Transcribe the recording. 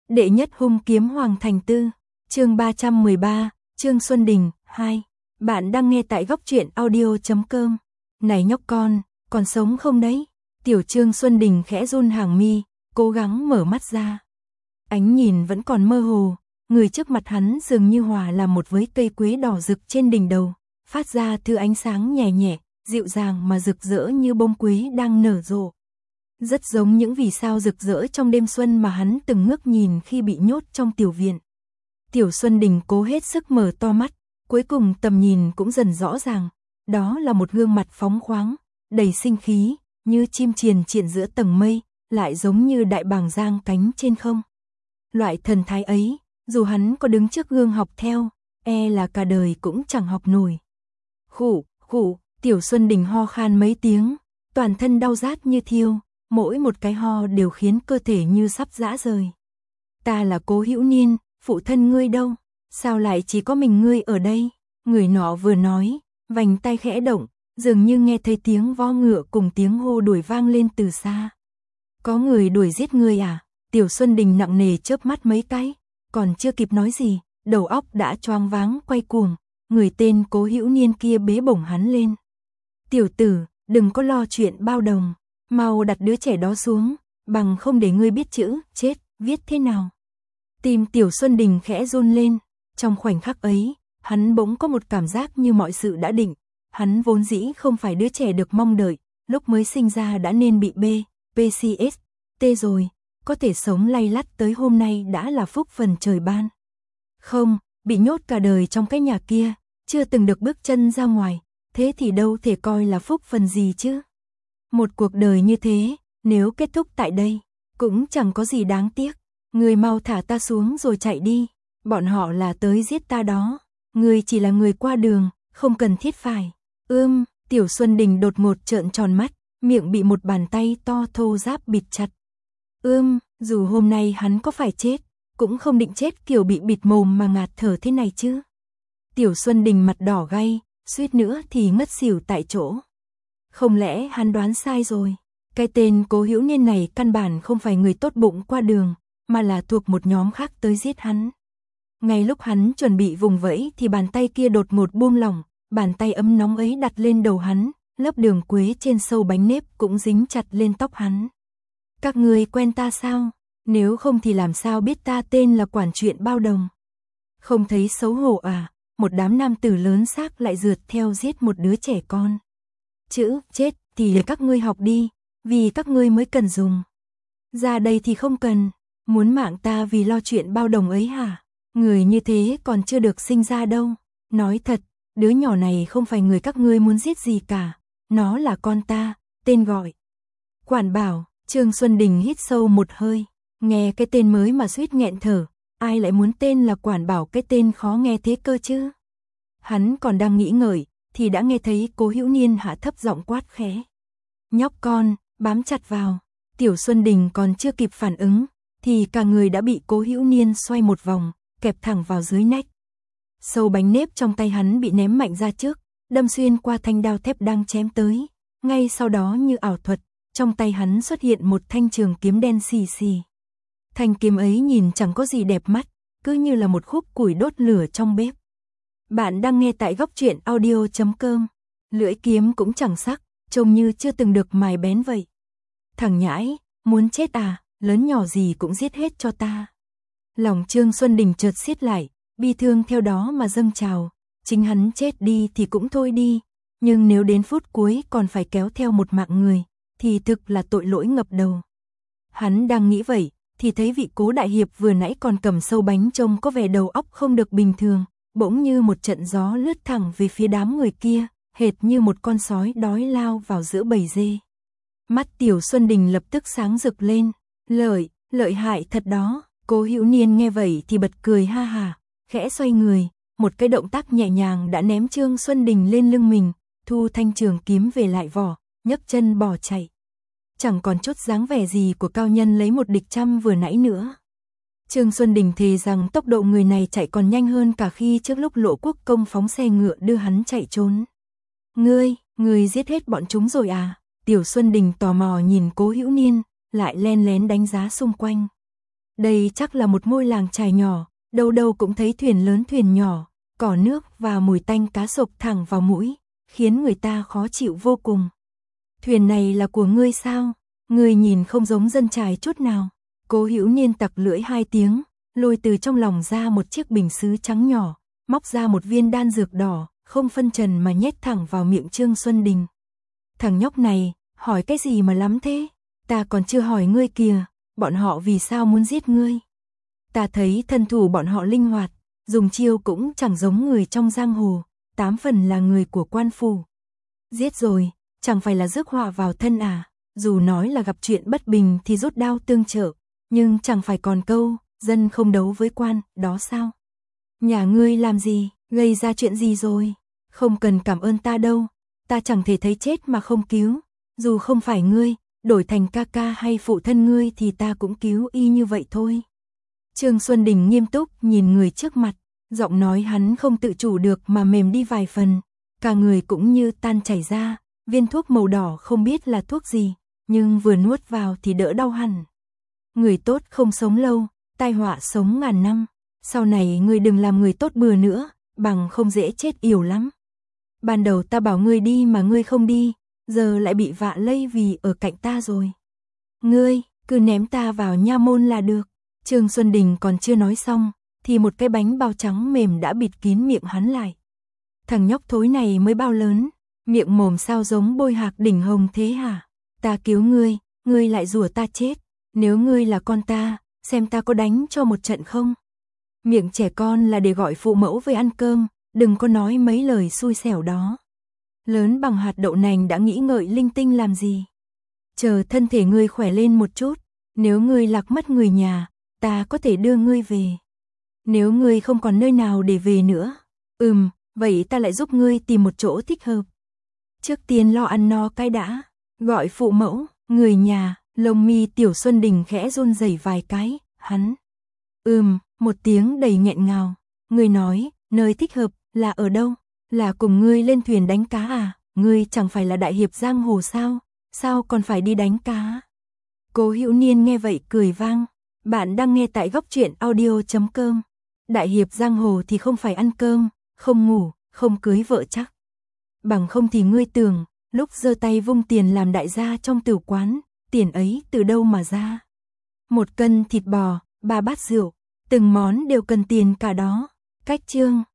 Đệ nhất hung kiếm Hoàng Thành Tư, chương 313, Trương Xuân Đình, 2. Bạn đang nghe tại góc truyện audio.com. Này nhóc con, còn sống không đấy? Tiểu Trương Xuân Đình khẽ run hàng mi, cố gắng mở mắt ra. Ánh nhìn vẫn còn mơ hồ, người trước mặt hắn dường như hòa là một với cây quế đỏ rực trên đỉnh đầu, phát ra thứ ánh sáng nhẹ nhẹ, dịu dàng mà rực rỡ như bông quế đang nở rộ. Rất giống những vì sao rực rỡ trong đêm xuân mà hắn từng ngước nhìn khi bị nhốt trong tiểu viện. Tiểu Xuân Đình cố hết sức mở to mắt, cuối cùng tầm nhìn cũng dần rõ ràng. Đó là một gương mặt phóng khoáng, đầy sinh khí, như chim triền triện giữa tầng mây, lại giống như đại bàng giang cánh trên không. Loại thần thái ấy, dù hắn có đứng trước gương học theo, là cả đời cũng chẳng học nổi. Khụ, Tiểu Xuân Đình ho khan mấy tiếng, toàn thân đau rát như thiêu, mỗi một cái ho đều khiến cơ thể như sắp rã rời. Ta là Cố Hữu Niên, phụ thân ngươi đâu? Sao lại chỉ có mình ngươi ở đây? Người nọ vừa nói, vành tay khẽ động, dường như nghe thấy tiếng vo ngựa cùng tiếng hô đuổi vang lên từ xa. Có người đuổi giết ngươi à? Tiểu Xuân Đình nặng nề chớp mắt mấy cái, còn chưa kịp nói gì, đầu óc đã choáng váng quay cuồng, người tên Cố Hữu Niên kia bế bổng hắn lên. Tiểu tử, đừng có lo chuyện bao đồng, mau đặt đứa trẻ đó xuống, bằng không để ngươi biết chữ, chết, viết thế nào. Tim Tiểu Xuân Đình khẽ run lên, trong khoảnh khắc ấy, hắn bỗng có một cảm giác như mọi sự đã định, hắn vốn dĩ không phải đứa trẻ được mong đợi, lúc mới sinh ra đã nên bị PCS, rồi, có thể sống lay lắt tới hôm nay đã là phúc phần trời ban. Không, bị nhốt cả đời trong cái nhà kia, chưa từng được bước chân ra ngoài, thế thì đâu thể coi là phúc phần gì chứ. Một cuộc đời như thế, nếu kết thúc tại đây, cũng chẳng có gì đáng tiếc. Người mau thả ta xuống rồi chạy đi, bọn họ là tới giết ta đó. Người chỉ là người qua đường, không cần thiết phải. Tiểu Xuân Đình đột ngột trợn tròn mắt, miệng bị một bàn tay to thô ráp bịt chặt. Dù hôm nay hắn có phải chết, cũng không định chết kiểu bị bịt mồm mà ngạt thở thế này chứ. Tiểu Xuân Đình mặt đỏ gay, suýt nữa thì ngất xỉu tại chỗ. Không lẽ hắn đoán sai rồi? Cái tên Cố Hữu Niên này căn bản không phải người tốt bụng qua đường, mà là thuộc một nhóm khác tới giết hắn. Ngay lúc hắn chuẩn bị vùng vẫy thì bàn tay kia đột ngột buông lỏng, bàn tay ấm nóng ấy đặt lên đầu hắn, lớp đường quế trên sâu bánh nếp cũng dính chặt lên tóc hắn. Các ngươi quen ta sao? Nếu không thì làm sao biết ta tên là Quản Chuyện Bao Đồng? Không thấy xấu hổ à? Một đám nam tử lớn xác lại rượt theo giết một đứa trẻ con. Chữ chết thì để các ngươi học đi, vì các ngươi mới cần dùng. Ra đây thì không cần, muốn mạng ta vì lo chuyện bao đồng ấy hả? Người như thế còn chưa được sinh ra đâu. Nói thật, đứa nhỏ này không phải người các ngươi muốn giết gì cả, nó là con ta, tên gọi Quản Bảo. Trương Xuân Đình hít sâu một hơi, nghe cái tên mới mà suýt nghẹn thở, ai lại muốn tên là Quản Bảo, cái tên khó nghe thế cơ chứ? Hắn còn đang nghĩ ngợi, thì đã nghe thấy Cố Hữu Niên hạ thấp giọng quát khẽ. Nhóc con, bám chặt vào. Tiểu Xuân Đình còn chưa kịp phản ứng, thì cả người đã bị Cố Hữu Niên xoay một vòng, kẹp thẳng vào dưới nách. Sâu bánh nếp trong tay hắn bị ném mạnh ra trước, đâm xuyên qua thanh đao thép đang chém tới. Ngay sau đó như ảo thuật, trong tay hắn xuất hiện một thanh trường kiếm đen xì xì. Thanh kiếm ấy nhìn chẳng có gì đẹp mắt, cứ như là một khúc củi đốt lửa trong bếp. Bạn đang nghe tại góc truyện audio.com. Lưỡi kiếm cũng chẳng sắc, trông như chưa từng được mài bén vậy. Thằng nhãi, muốn chết à, lớn nhỏ gì cũng giết hết cho ta. Lòng Trương Xuân Đình chợt siết lại, bi thương theo đó mà dâng trào. Chính hắn chết đi thì cũng thôi đi, nhưng nếu đến phút cuối còn phải kéo theo một mạng người, thì thực là tội lỗi ngập đầu. Hắn đang nghĩ vậy, thì thấy vị Cố đại hiệp vừa nãy còn cầm sâu bánh trông có vẻ đầu óc không được bình thường, bỗng như một trận gió lướt thẳng về phía đám người kia, hệt như một con sói đói lao vào giữa bầy dê. Mắt Tiểu Xuân Đình lập tức sáng rực lên, lợi hại thật đó. Cố Hữu Niên nghe vậy thì bật cười ha hà, khẽ xoay người, một cái động tác nhẹ nhàng đã ném Trương Xuân Đình lên lưng mình, thu thanh trường kiếm về lại vỏ, nhấc chân bỏ chạy. Chẳng còn chút dáng vẻ gì của cao nhân lấy một địch trăm vừa nãy nữa. Trương Xuân Đình thề rằng tốc độ người này chạy còn nhanh hơn cả khi trước lúc Lộ Quốc Công phóng xe ngựa đưa hắn chạy trốn. Ngươi giết hết bọn chúng rồi à? Tiểu Xuân Đình tò mò nhìn Cố Hữu Niên, lại len lén đánh giá xung quanh. Đây chắc là một ngôi làng chài nhỏ, đâu đâu cũng thấy thuyền lớn thuyền nhỏ, cỏ nước và mùi tanh cá sộc thẳng vào mũi, khiến người ta khó chịu vô cùng. Thuyền này là của ngươi sao? Ngươi nhìn không giống dân chài chút nào. Cố Hữu Niên tặc lưỡi 2 tiếng, lôi từ trong lòng ra một chiếc bình sứ trắng nhỏ, móc ra một viên đan dược đỏ, không phân trần mà nhét thẳng vào miệng Trương Xuân Đình. Thằng nhóc này, hỏi cái gì mà lắm thế? Ta còn chưa hỏi ngươi kìa, bọn họ vì sao muốn giết ngươi? Ta thấy thân thủ bọn họ linh hoạt, dùng chiêu cũng chẳng giống người trong giang hồ, 8 phần là người của quan phủ. Giết rồi, chẳng phải là rước họa vào thân à? Dù nói là gặp chuyện bất bình thì rút đao tương trợ, nhưng chẳng phải còn câu, dân không đấu với quan, đó sao? Nhà ngươi làm gì, gây ra chuyện gì rồi? Không cần cảm ơn ta đâu, ta chẳng thể thấy chết mà không cứu, dù không phải ngươi, đổi thành ca ca hay phụ thân ngươi thì ta cũng cứu y như vậy thôi. Trương Xuân Đình nghiêm túc nhìn người trước mặt, giọng nói hắn không tự chủ được mà mềm đi vài phần, cả người cũng như tan chảy ra, viên thuốc màu đỏ không biết là thuốc gì, nhưng vừa nuốt vào thì đỡ đau hẳn. Người tốt không sống lâu, tai họa sống ngàn năm, sau này ngươi đừng làm người tốt bừa nữa, bằng không dễ chết yểu lắm. Ban đầu ta bảo ngươi đi mà ngươi không đi, giờ lại bị vạ lây vì ở cạnh ta rồi. Ngươi, cứ ném ta vào nha môn là được. Trương Xuân Đình còn chưa nói xong, thì một cái bánh bao trắng mềm đã bịt kín miệng hắn lại. Thằng nhóc thối này mới bao lớn, miệng mồm sao giống bôi hạc đỉnh hồng thế hả? Ta cứu ngươi lại rủa ta chết. Nếu ngươi là con ta, xem ta có đánh cho một trận không? Miệng trẻ con là để gọi phụ mẫu về ăn cơm, đừng có nói mấy lời xui xẻo đó. Lớn bằng hạt đậu nành đã nghĩ ngợi linh tinh làm gì? Chờ thân thể ngươi khỏe lên một chút, nếu ngươi lạc mất người nhà, ta có thể đưa ngươi về. Nếu ngươi không còn nơi nào để về nữa, vậy ta lại giúp ngươi tìm một chỗ thích hợp. Trước tiên lo ăn no cái đã, gọi phụ mẫu, người nhà, lông mi Tiểu Xuân Đình khẽ run rẩy vài cái, hắn. Một tiếng đầy nghẹn ngào, ngươi nói, nơi thích hợp, là ở đâu? Là cùng ngươi lên thuyền đánh cá à? Ngươi chẳng phải là đại hiệp giang hồ sao? Sao còn phải đi đánh cá? Cố Hữu Niên nghe vậy cười vang. Bạn đang nghe tại góc truyện audio.com. Đại hiệp giang hồ thì không phải ăn cơm, không ngủ, không cưới vợ chắc. Bằng không thì ngươi tưởng, lúc giơ tay vung tiền làm đại gia trong tử quán, tiền ấy từ đâu mà ra? 1 cân thịt bò, 3 bát rượu, từng món đều cần tiền cả đó. Cách chương